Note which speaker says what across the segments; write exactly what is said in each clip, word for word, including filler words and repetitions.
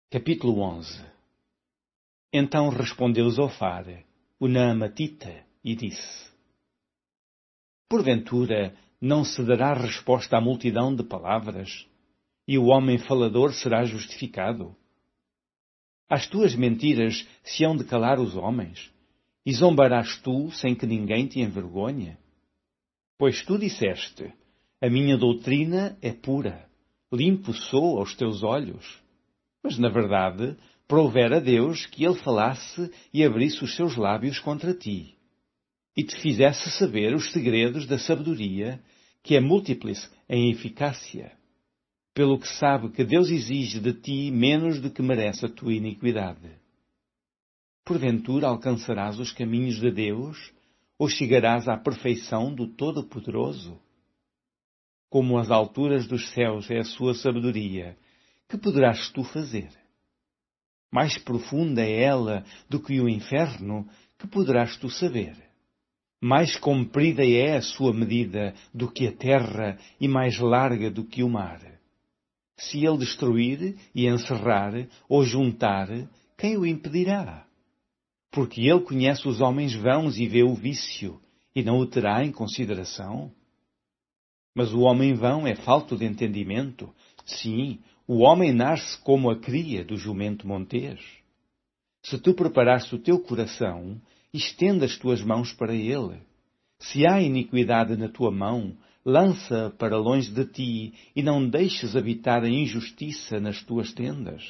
Speaker 1: Capítulo onze. Então respondeu Zofar, o Naamatita, e disse: Porventura não se dará resposta à multidão de palavras, e o homem falador será justificado? Às tuas mentiras se hão de calar os homens, e zombarás tu sem que ninguém te envergonhe? Pois tu disseste: a minha doutrina é pura, limpo sou aos teus olhos. Mas, na verdade, prouvera a Deus que ele falasse e abrisse os seus lábios contra ti, e te fizesse saber os segredos da sabedoria, que é múltiplis em eficácia, pelo que sabe que Deus exige de ti menos do que merece a tua iniquidade. Porventura alcançarás os caminhos de Deus, ou chegarás à perfeição do Todo-Poderoso? Como as alturas dos céus é a sua sabedoria, que poderás tu fazer? Mais profunda é ela do que o inferno, que poderás tu saber? Mais comprida é a sua medida do que a terra e mais larga do que o mar. Se ele destruir e encerrar ou juntar, quem o impedirá? Porque ele conhece os homens vãos e vê o vício, e não o terá em consideração? Mas o homem vão é falto de entendimento. Sim, o homem nasce como a cria do jumento montês. Se tu preparaste o teu coração, estenda as tuas mãos para ele. Se há iniquidade na tua mão, lança para longe de ti, e não deixes habitar a injustiça nas tuas tendas.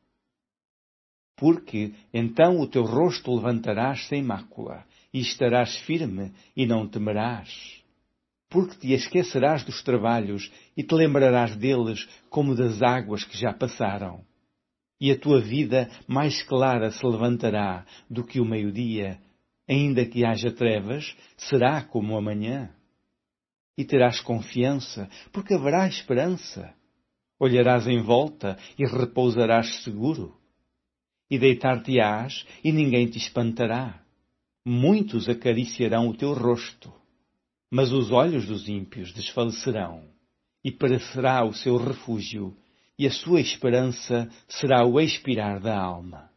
Speaker 1: Porque então o teu rosto levantarás sem mácula, e estarás firme, e não temerás. Porque te esquecerás dos trabalhos e te lembrarás deles como das águas que já passaram. E a tua vida mais clara se levantará do que o meio-dia, ainda que haja trevas, será como a manhã. E terás confiança, porque haverá esperança. Olharás em volta e repousarás seguro. E deitar-te-ás e ninguém te espantará. Muitos acariciarão o teu rosto. Mas os olhos dos ímpios desfalecerão, e perecerá o seu refúgio, e a sua esperança será o expirar da alma.